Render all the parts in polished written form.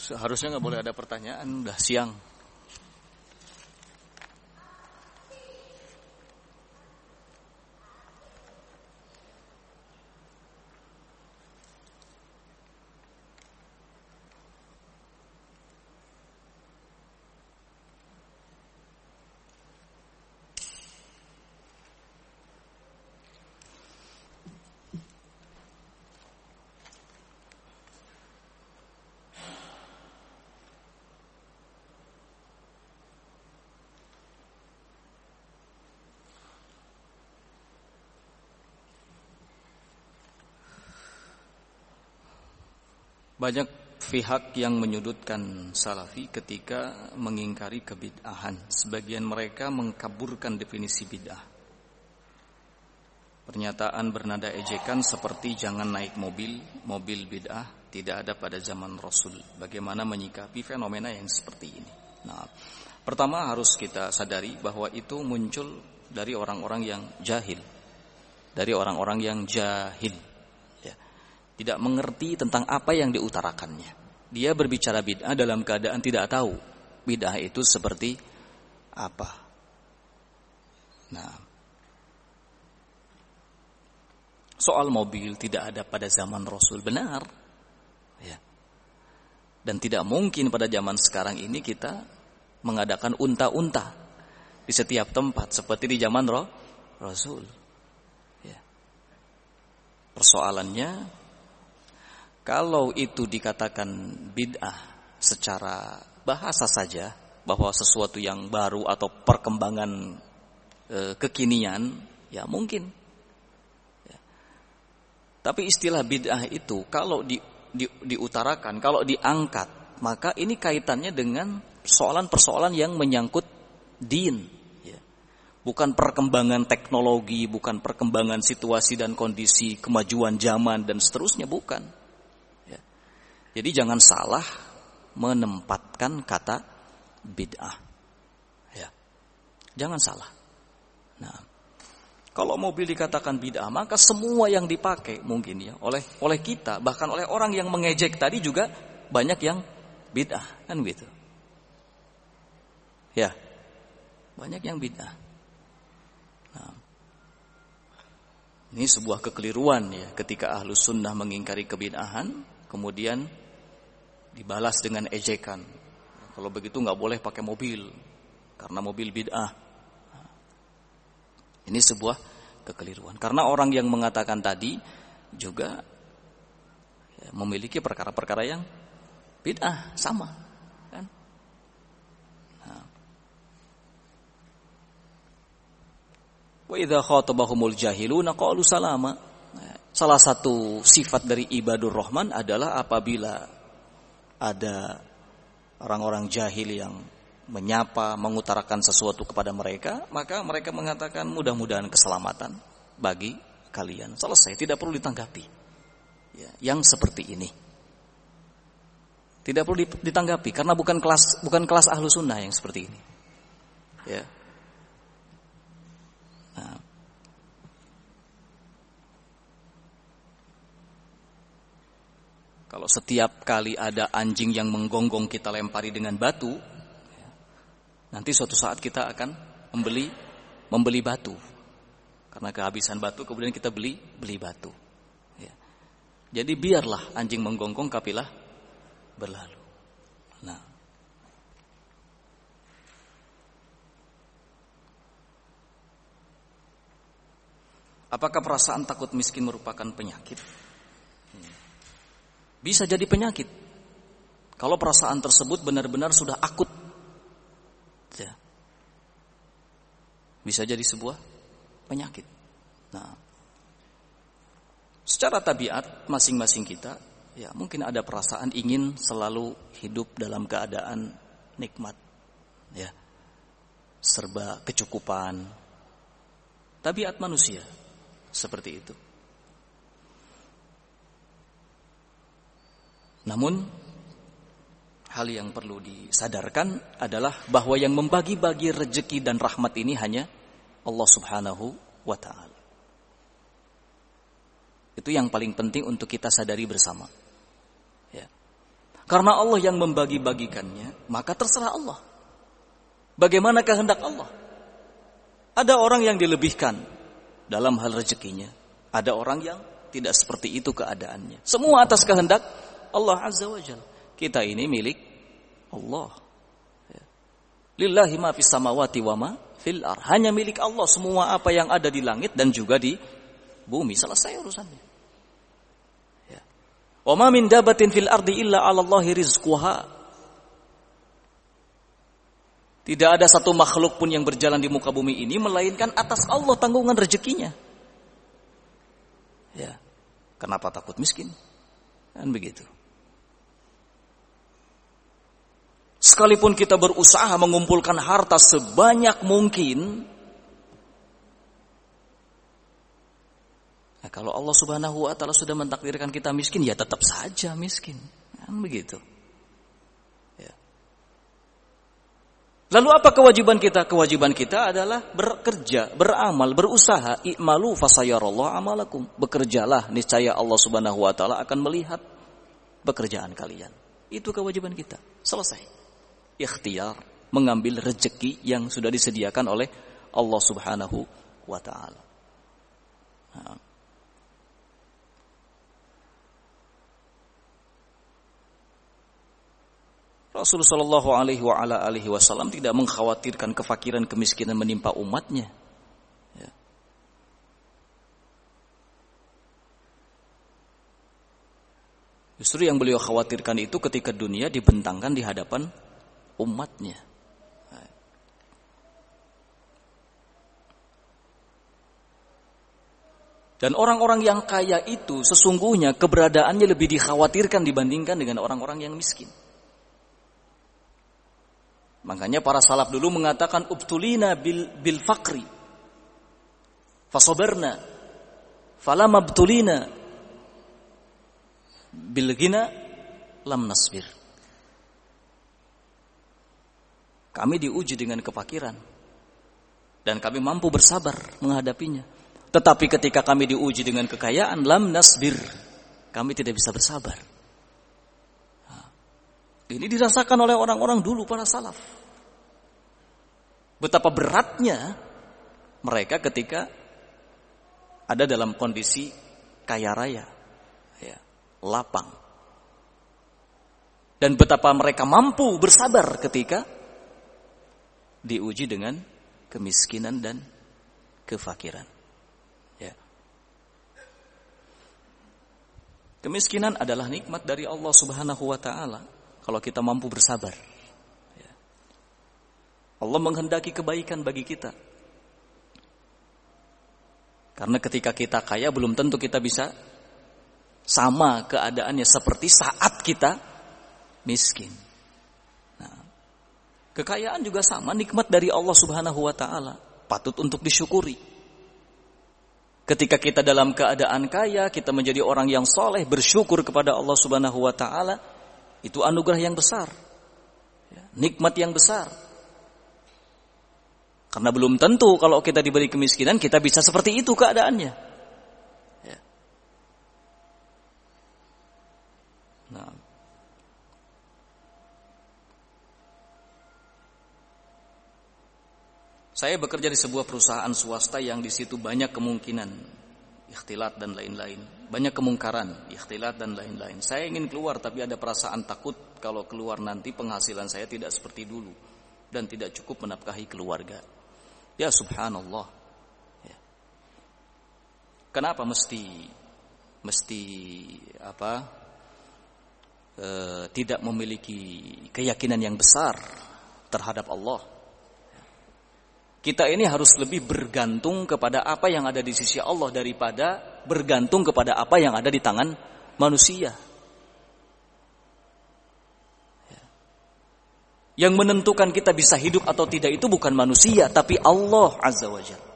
Seharusnya nggak boleh ada pertanyaan, udah siang. Banyak pihak yang menyudutkan salafi ketika mengingkari kebid'ahan. Sebagian mereka mengkaburkan definisi bid'ah. Pernyataan bernada ejekan seperti jangan naik mobil bid'ah tidak ada pada zaman Rasul. Bagaimana menyikapi fenomena yang seperti ini? Nah, pertama harus kita sadari bahwa itu muncul dari orang-orang yang jahil. Dari orang-orang yang jahil. Tidak mengerti tentang apa yang diutarakannya. Dia berbicara bid'ah dalam keadaan tidak tahu bid'ah itu seperti apa. Nah, soal mobil tidak ada pada zaman Rasul, benar. Ya. Dan tidak mungkin pada zaman sekarang ini kita mengadakan unta-unta di setiap tempat seperti di zaman Rasul. Ya. Persoalannya, kalau itu dikatakan bid'ah secara bahasa saja, bahwa sesuatu yang baru atau perkembangan kekinian, ya mungkin. Ya. Tapi istilah bid'ah itu kalau diutarakan, kalau diangkat, maka ini kaitannya dengan persoalan-persoalan yang menyangkut din. Ya. Bukan perkembangan teknologi, bukan perkembangan situasi dan kondisi, kemajuan zaman dan seterusnya, bukan. Jadi jangan salah menempatkan kata bid'ah. Ya. Jangan salah. Nah, kalau mobil dikatakan bid'ah, maka semua yang dipakai mungkin ya oleh kita, bahkan oleh orang yang mengejek tadi juga banyak yang bid'ah, kan gitu. Ya. Banyak yang bid'ah. Nah, ini sebuah kekeliruan ya ketika Ahlus Sunnah mengingkari kebid'ahan, kemudian dibalas dengan ejekan. Kalau begitu nggak boleh pakai mobil karena mobil bid'ah. Ini sebuah kekeliruan. Karena orang yang mengatakan tadi juga ya, memiliki perkara-perkara yang bid'ah sama, kan? Nah. Wa idza khatabahumul jahiluna qalu salama. Salah satu sifat dari ibadur rahman adalah apabila ada orang-orang jahil yang menyapa, mengutarakan sesuatu kepada mereka, maka mereka mengatakan mudah-mudahan keselamatan bagi kalian. Selesai, tidak perlu ditanggapi. Ya, yang seperti ini tidak perlu ditanggapi karena bukan kelas ahlu sunnah yang seperti ini. Ya. Nah. Kalau setiap kali ada anjing yang menggonggong kita lempari dengan batu, nanti suatu saat kita akan membeli batu. Karena kehabisan batu, kemudian kita beli batu. Ya. Jadi biarlah anjing menggonggong, kapilah berlalu. Nah, apakah perasaan takut miskin merupakan penyakit? Bisa jadi penyakit kalau perasaan tersebut benar-benar sudah akut. Ya. Bisa jadi sebuah penyakit. Nah, secara tabiat masing-masing kita, ya mungkin ada perasaan ingin selalu hidup dalam keadaan nikmat, ya, serba kecukupan. Tabiat manusia seperti itu. Namun hal yang perlu disadarkan adalah bahwa yang membagi-bagi rezeki dan rahmat ini hanya Allah Subhanahu wa ta'ala. Itu yang paling penting untuk kita sadari bersama. Ya. Karena Allah yang membagi-bagikannya, maka terserah Allah. Bagaimana kehendak Allah? Ada orang yang dilebihkan dalam hal rezekinya. Ada orang yang tidak seperti itu keadaannya. Semua atas kehendak Allah Azza wa Jalla. Kita ini milik Allah. Lillahi ma fis samawati wa ma fil ardh. Hanya milik Allah semua apa yang ada di langit dan juga di bumi. Selesai urusannya. Wa ma min dabatin fil ardi illa 'ala Allahi rizquha. Tidak ada satu makhluk pun yang berjalan di muka bumi ini melainkan atas Allah tanggungan rezekinya. Ya. Kenapa takut miskin? Kan begitu. Sekalipun kita berusaha mengumpulkan harta sebanyak mungkin, nah, kalau Allah Subhanahu wa taala sudah mentakdirkan kita miskin, ya tetap saja miskin. Kan begitu. Ya. Lalu apa kewajiban kita? Kewajiban kita adalah bekerja, beramal, berusaha. I'malu fasayarallahu amalakum. Bekerjalah, niscaya Allah Subhanahu wa taala akan melihat pekerjaan kalian. Itu kewajiban kita. Selesai. Ikhtiar mengambil rezeki yang sudah disediakan oleh Allah Subhanahu wa taala. Nah. Rasulullah Shallallahu Alaihi Wasallam tidak mengkhawatirkan kefakiran kemiskinan menimpa umatnya. Ya. Justru yang beliau khawatirkan itu ketika dunia dibentangkan di hadapan umatnya. Dan orang-orang yang kaya itu sesungguhnya keberadaannya lebih dikhawatirkan dibandingkan dengan orang-orang yang miskin. Makanya para salaf dulu mengatakan ubtulina bil faqri fasabarna falam abtulina bil ghina lam nasbir. Kami diuji dengan kefakiran dan kami mampu bersabar menghadapinya. Tetapi ketika kami diuji dengan kekayaan, lam nasbir, kami tidak bisa bersabar. Ini dirasakan oleh orang-orang dulu, para salaf. Betapa beratnya mereka ketika ada dalam kondisi kaya raya, ya, lapang. Dan betapa mereka mampu bersabar ketika diuji dengan kemiskinan dan kefakiran. Ya. Kemiskinan adalah nikmat dari Allah Subhanahu wa taala kalau kita mampu bersabar. Ya. Allah menghendaki kebaikan bagi kita. Karena ketika kita kaya belum tentu kita bisa sama keadaannya seperti saat kita miskin. Kekayaan juga sama, nikmat dari Allah Subhanahu wa taala, patut untuk disyukuri. Ketika kita dalam keadaan kaya, kita menjadi orang yang soleh, bersyukur kepada Allah Subhanahu wa taala, itu anugerah yang besar. Nikmat yang besar. Karena belum tentu kalau kita diberi kemiskinan, kita bisa seperti itu keadaannya. Ya. Nah. Saya bekerja di sebuah perusahaan swasta yang di situ banyak kemungkinan ikhtilat dan lain-lain, banyak kemungkaran, ikhtilat dan lain-lain. Saya ingin keluar tapi ada perasaan takut kalau keluar nanti penghasilan saya tidak seperti dulu dan tidak cukup menafkahi keluarga. Ya subhanallah. Ya. Kenapa mesti tidak memiliki keyakinan yang besar terhadap Allah? Kita ini harus lebih bergantung kepada apa yang ada di sisi Allah daripada bergantung kepada apa yang ada di tangan manusia. Yang menentukan kita bisa hidup atau tidak itu bukan manusia, tapi Allah Azza wa Jalla.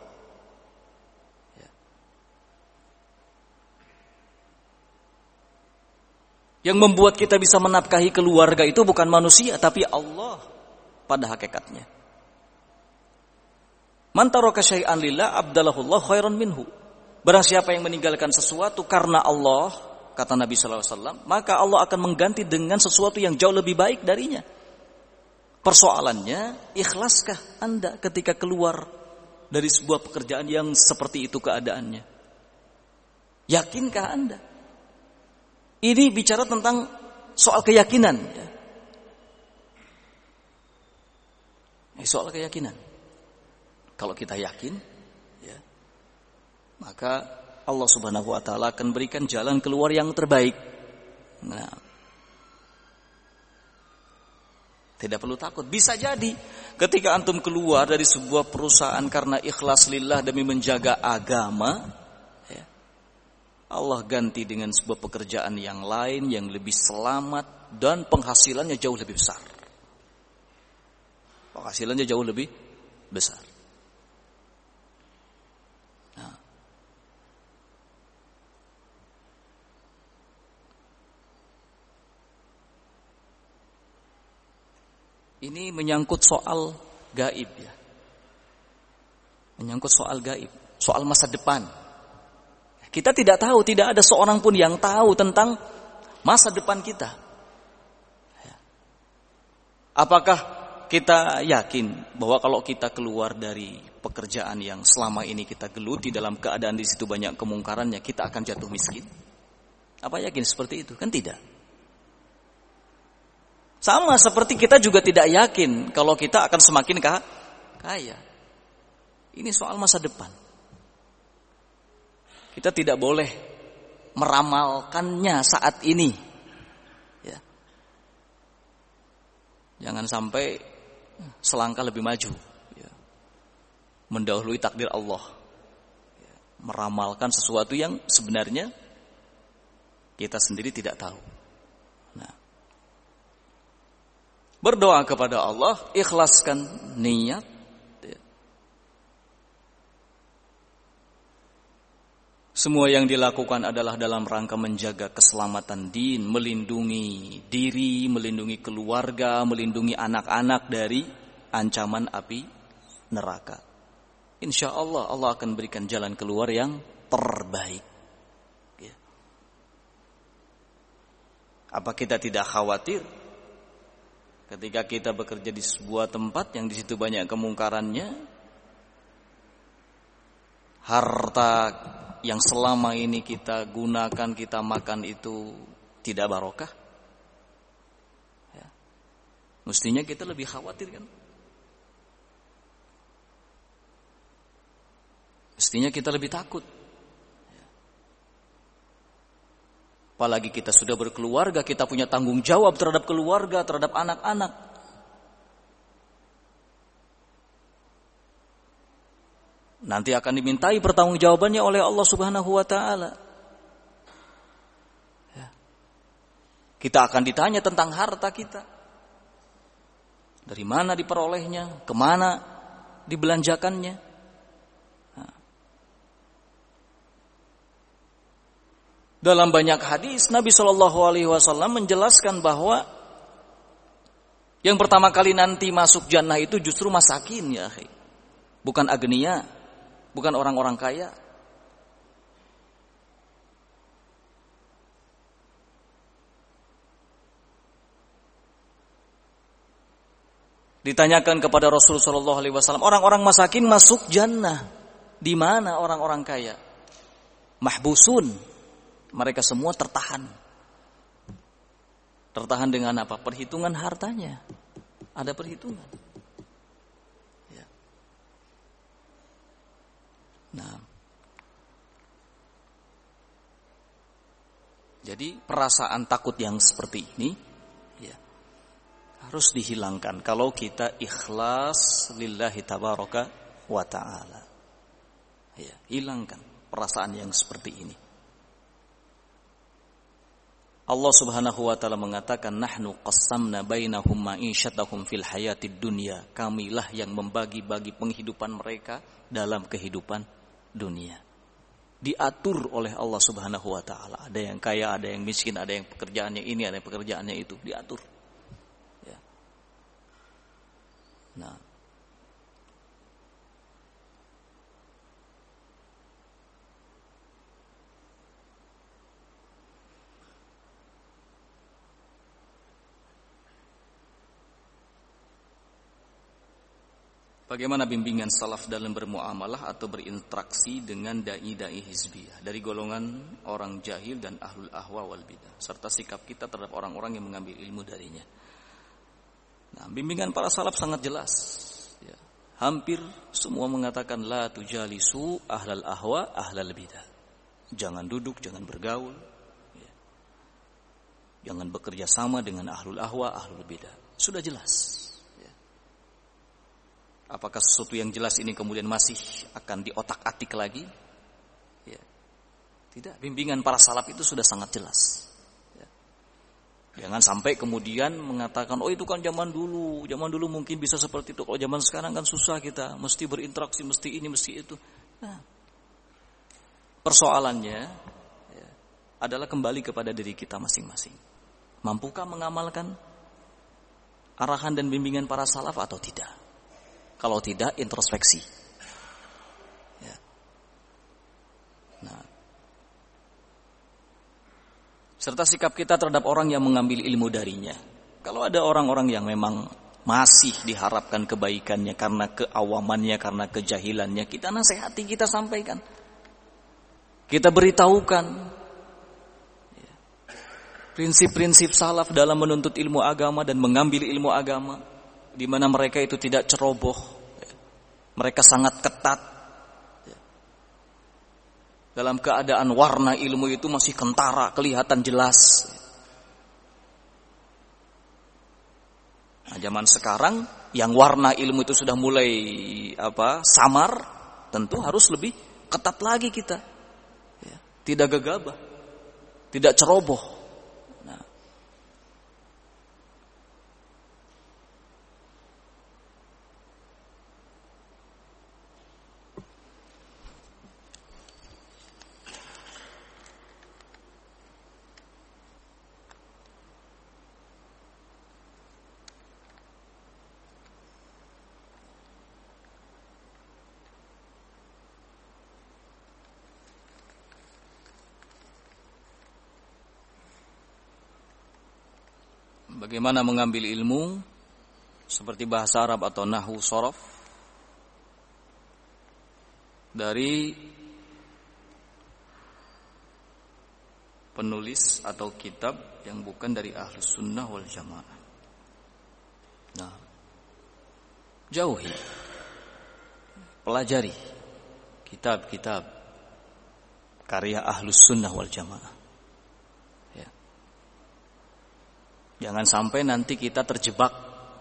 Yang membuat kita bisa menafkahi keluarga itu bukan manusia, tapi Allah pada hakikatnya. Man taraka syai'an lillah abdalahullah khairan minhu. Barang siapa yang meninggalkan sesuatu karena Allah, kata Nabi sallallahu alaihi wasallam, maka Allah akan mengganti dengan sesuatu yang jauh lebih baik darinya. Persoalannya, ikhlaskah Anda ketika keluar dari sebuah pekerjaan yang seperti itu keadaannya? Yakinkah Anda? Ini bicara tentang soal keyakinan. Soal keyakinan. Kalau kita yakin, ya, maka Allah Subhanahu wa taala akan berikan jalan keluar yang terbaik. Nah, tidak perlu takut. Bisa jadi ketika antum keluar dari sebuah perusahaan karena ikhlas lillah demi menjaga agama, ya, Allah ganti dengan sebuah pekerjaan yang lain yang lebih selamat dan penghasilannya jauh lebih besar. Penghasilannya jauh lebih besar. Nah, ini menyangkut soal gaib, ya. Menyangkut soal gaib, soal masa depan. Kita tidak tahu, tidak ada seorang pun yang tahu tentang masa depan kita. Apakah kita yakin bahwa kalau kita keluar dari pekerjaan yang selama ini kita geluti dalam keadaan di situ banyak kemungkarannya, kita akan jatuh miskin? Apa yakin seperti itu? Kan tidak. Sama seperti kita juga tidak yakin kalau kita akan semakin kaya. Ini soal masa depan. Kita tidak boleh meramalkannya saat ini. Ya. Jangan sampai selangkah lebih maju, ya, mendahului takdir Allah, ya, meramalkan sesuatu yang sebenarnya kita sendiri tidak tahu. Nah, berdoa kepada Allah, ikhlaskan niat, ya. Semua yang dilakukan adalah dalam rangka menjaga keselamatan din, melindungi diri, melindungi keluarga, melindungi anak-anak dari ancaman api neraka. Insya Allah, Allah akan berikan jalan keluar yang terbaik. Ya. Apa kita tidak khawatir ketika kita bekerja di sebuah tempat yang di situ banyak kemungkarannya, harta yang selama ini kita gunakan, kita makan itu tidak barokah? Ya. Mestinya kita lebih khawatir, kan? Mestinya kita lebih takut. Ya. Apalagi kita sudah berkeluarga, kita punya tanggung jawab terhadap keluarga, terhadap anak-anak. Nanti akan dimintai pertanggungjawabannya oleh Allah Subhanahu wa taala. Ya. Kita akan ditanya tentang harta kita. Dari mana diperolehnya, kemana dibelanjakannya. Nah. Dalam banyak hadis Nabi Shallallahu alaihi wasallam menjelaskan bahwa yang pertama kali nanti masuk jannah itu justru masakin, ya akhi. Bukan agniya, bukan orang-orang kaya. Ditanyakan kepada Rasulullah sallallahu alaihi wasallam, orang-orang masakin masuk jannah, di mana orang-orang kaya? Mahbusun, mereka semua tertahan. Tertahan dengan apa? Perhitungan hartanya. Ada perhitungan. Ya. Nah, jadi perasaan takut yang seperti ini, ya, harus dihilangkan kalau kita ikhlas lillahi tabaraka wa ta'ala. Ya, hilangkan perasaan yang seperti ini. Allah Subhanahu wa taala mengatakan, nahnu qassamna bainahum ma'isyatahum fil hayatid dunya. Kamilah yang membagi-bagi penghidupan mereka dalam kehidupan dunia. Diatur oleh Allah Subhanahu wa taala. Ada yang kaya, ada yang miskin, ada yang pekerjaannya ini, ada yang pekerjaannya itu, diatur. Ya. Nah, Bagaimana bimbingan salaf dalam bermuamalah atau berinteraksi dengan dai-dai hizbiyah dari golongan orang jahil dan ahlul ahwa wal bidah, serta sikap kita terhadap orang-orang yang mengambil ilmu darinya. Nah, bimbingan para salaf sangat jelas. Ya. Hampir semua mengatakan la tujalisu ahlal ahwa ahlal bidah. Jangan duduk, jangan bergaul. Ya. Jangan bekerja sama dengan ahlul ahwa ahlul bidah. Sudah jelas. Apakah sesuatu yang jelas ini kemudian masih akan diotak-atik lagi? Ya. Tidak, bimbingan para salaf itu sudah sangat jelas. Ya. Jangan sampai kemudian mengatakan, oh itu kan zaman dulu mungkin bisa seperti itu. Kalau zaman sekarang kan susah kita, mesti berinteraksi, mesti ini, mesti itu. Nah, persoalannya ya, adalah kembali kepada diri kita masing-masing. Mampukah mengamalkan arahan dan bimbingan para salaf atau tidak? Kalau tidak, introspeksi. Ya. Nah. Serta sikap kita terhadap orang yang mengambil ilmu darinya. Kalau ada orang-orang yang memang masih diharapkan kebaikannya karena keawamannya, karena kejahilannya, kita nasihati, kita sampaikan. Kita beritahukan. Ya. Prinsip-prinsip salaf dalam menuntut ilmu agama dan mengambil ilmu agama. Di mana mereka itu tidak ceroboh, mereka sangat ketat. Dalam keadaan warna ilmu itu masih kentara, kelihatan jelas. Nah, zaman sekarang yang warna ilmu itu sudah mulai samar, tentu harus lebih ketat lagi kita. Tidak gegabah, tidak ceroboh. Bagaimana mengambil ilmu seperti bahasa Arab atau nahwu shorof dari penulis atau kitab yang bukan dari Ahlus Sunnah wal Jamaah. Nah, jauhi, pelajari kitab-kitab karya Ahlus Sunnah wal Jamaah. Jangan sampai nanti kita terjebak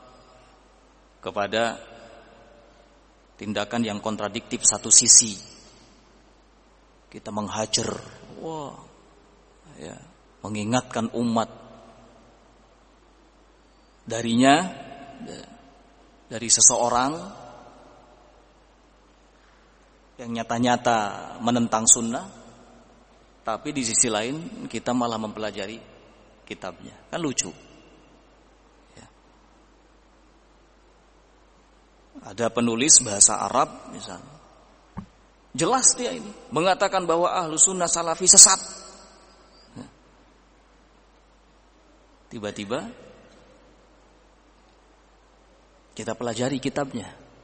kepada tindakan yang kontradiktif satu sisi. Kita menghajar, mengingatkan umat darinya, dari seseorang yang nyata-nyata menentang sunnah, tapi di sisi lain kita malah mempelajari kitabnya. Kan lucu. Ada penulis bahasa Arab misalnya, jelas dia ini mengatakan bahwa Ahlus Sunnah Salafi sesat. Tiba-tiba kita pelajari kitabnya.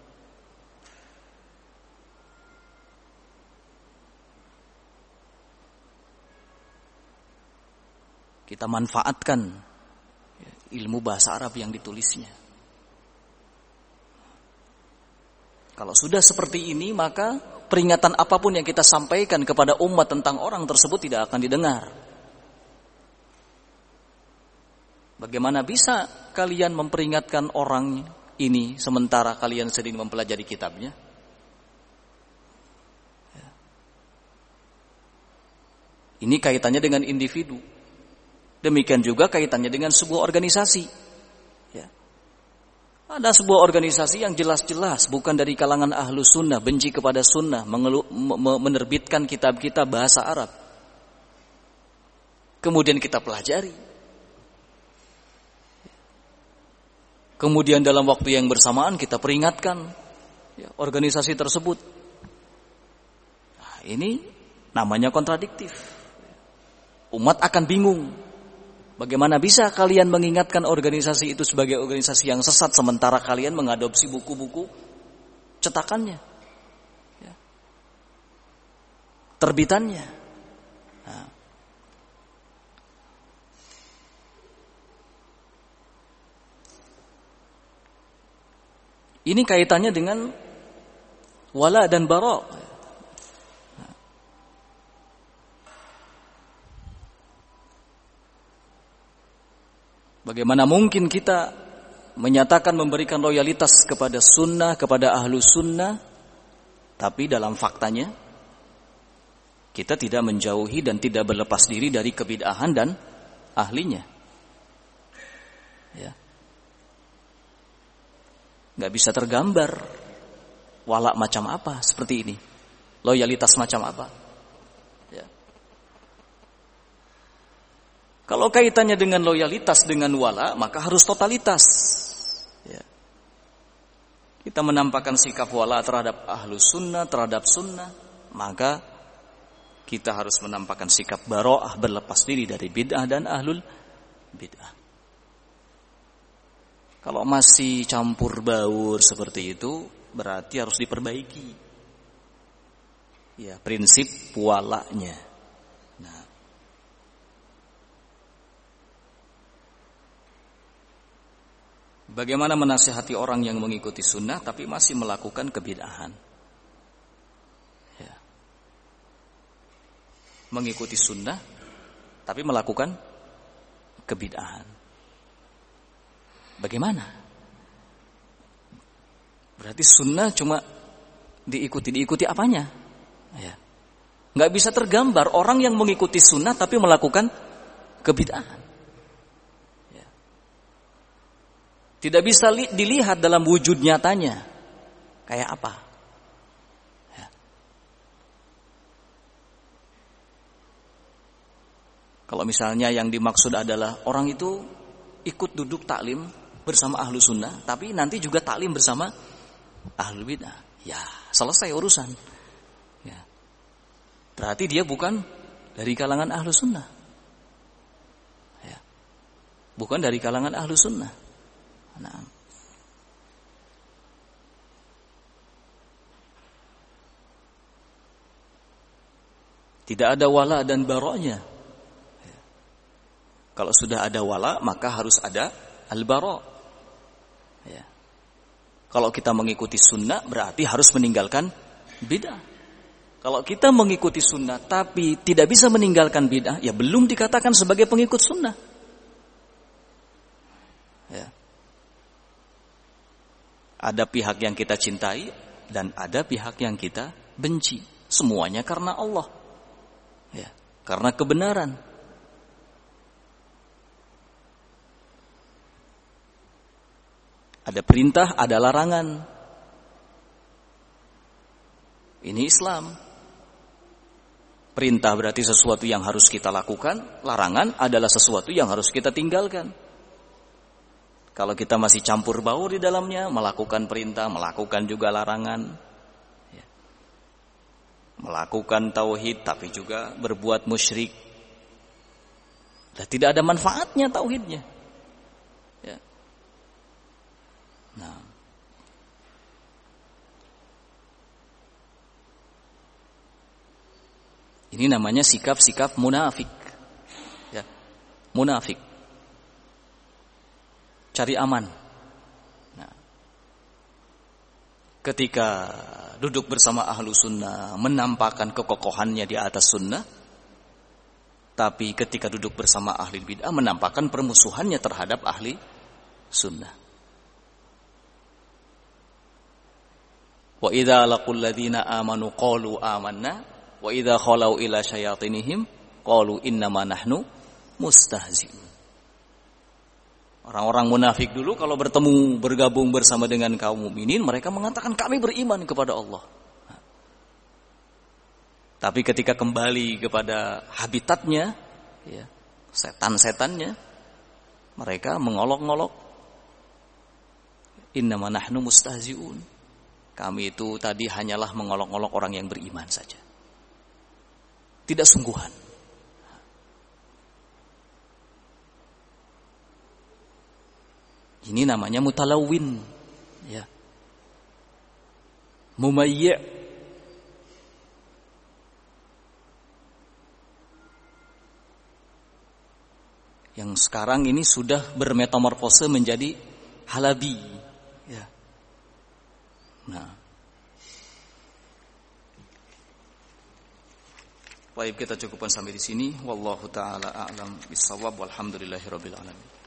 Kita manfaatkan ilmu bahasa Arab yang ditulisnya. Kalau sudah seperti ini, maka peringatan apapun yang kita sampaikan kepada umat tentang orang tersebut tidak akan didengar. Bagaimana bisa kalian memperingatkan orang ini sementara kalian sedang mempelajari kitabnya? Ini kaitannya dengan individu. Demikian juga kaitannya dengan sebuah organisasi. Ada sebuah organisasi yang jelas-jelas bukan dari kalangan Ahlus Sunnah, benci kepada sunnah, menerbitkan kitab-kitab bahasa Arab. Kemudian kita pelajari. Kemudian dalam waktu yang bersamaan kita peringatkan organisasi tersebut. Nah, ini namanya kontradiktif. Umat akan bingung. Bagaimana bisa kalian mengingatkan organisasi itu sebagai organisasi yang sesat sementara kalian mengadopsi buku-buku cetakannya, ya, terbitannya. Nah. Ini kaitannya dengan wala dan bara. Bagaimana mungkin kita menyatakan memberikan loyalitas kepada sunnah, kepada ahlu sunnah, tapi dalam faktanya kita tidak menjauhi dan tidak berlepas diri dari kebid'ahan dan ahlinya. Ya. Gak bisa tergambar wala macam apa seperti ini, loyalitas macam apa. Ya. Kalau kaitannya dengan loyalitas dengan wala, maka harus totalitas. Ya. Kita menampakkan sikap wala terhadap ahlu sunnah, terhadap sunnah, maka kita harus menampakkan sikap bara'ah, berlepas diri dari bid'ah dan ahlul bid'ah. Kalau masih campur baur seperti itu, berarti harus diperbaiki. Ya, prinsip walanya. Nah, bagaimana menasihati orang yang mengikuti sunnah tapi masih melakukan kebid'ahan? Ya. Mengikuti sunnah tapi melakukan kebid'ahan. Bagaimana? Berarti sunnah cuma diikuti apanya? Ya. Nggak bisa tergambar orang yang mengikuti sunnah tapi melakukan kebid'ahan. Ya. Tidak bisa dilihat dalam wujud nyatanya. Kayak apa? Ya. Kalau misalnya yang dimaksud adalah orang itu ikut duduk taklim bersama ahlu sunnah, tapi nanti juga taklim bersama ahlu bid'ah. Ya, selesai urusan. Ya. Berarti dia bukan dari kalangan ahlu sunnah. Ya. Bukan dari kalangan ahlu sunnah. Nah. Tidak ada wala dan baroknya. Ya. Kalau sudah ada wala, maka harus ada al-bara'. Ya. Kalau kita mengikuti sunnah berarti harus meninggalkan bid'ah. Kalau kita mengikuti sunnah tapi tidak bisa meninggalkan bid'ah, ya belum dikatakan sebagai pengikut sunnah. Ya. Ada pihak yang kita cintai dan ada pihak yang kita benci. Semuanya karena Allah. Ya. Karena kebenaran. Ada perintah, ada larangan. Ini Islam. Perintah berarti sesuatu yang harus kita lakukan, larangan adalah sesuatu yang harus kita tinggalkan. Kalau kita masih campur baur di dalamnya, melakukan perintah, melakukan juga larangan. Ya. Melakukan tauhid tapi juga berbuat musyrik. Dan tidak ada manfaatnya tauhidnya. Ya. Nah, ini namanya sikap-sikap munafik. Ya, munafik. Cari aman. Nah, ketika duduk bersama ahlu sunnah, menampakkan kekokohannya di atas sunnah, tapi ketika duduk bersama ahli bid'ah, menampakkan permusuhannya terhadap ahli sunnah. Wa idza laqul ladzina amanu qalu amanna wa idza khalau ila syayatinihim qalu innama nahnu mustahzi'un. Orang-orang munafik dulu kalau bertemu bergabung bersama dengan kaum mukminin, mereka mengatakan kami beriman kepada Allah. Tapi ketika kembali kepada habitatnya, ya, setan-setannya, mereka mengolok-ngolok. Innama nahnu mustahzi'un. Kami itu tadi hanyalah mengolok-olok orang yang beriman saja. Tidak sungguhan. Ini namanya mutalawin. Ya. mumayyi', yang sekarang ini sudah bermetamorfose menjadi halabi. Ya. Nah, baik, kita cukupkan sampai di sini. Wallahu taala a'lam bissawab. Walhamdulillahirabbil alamin.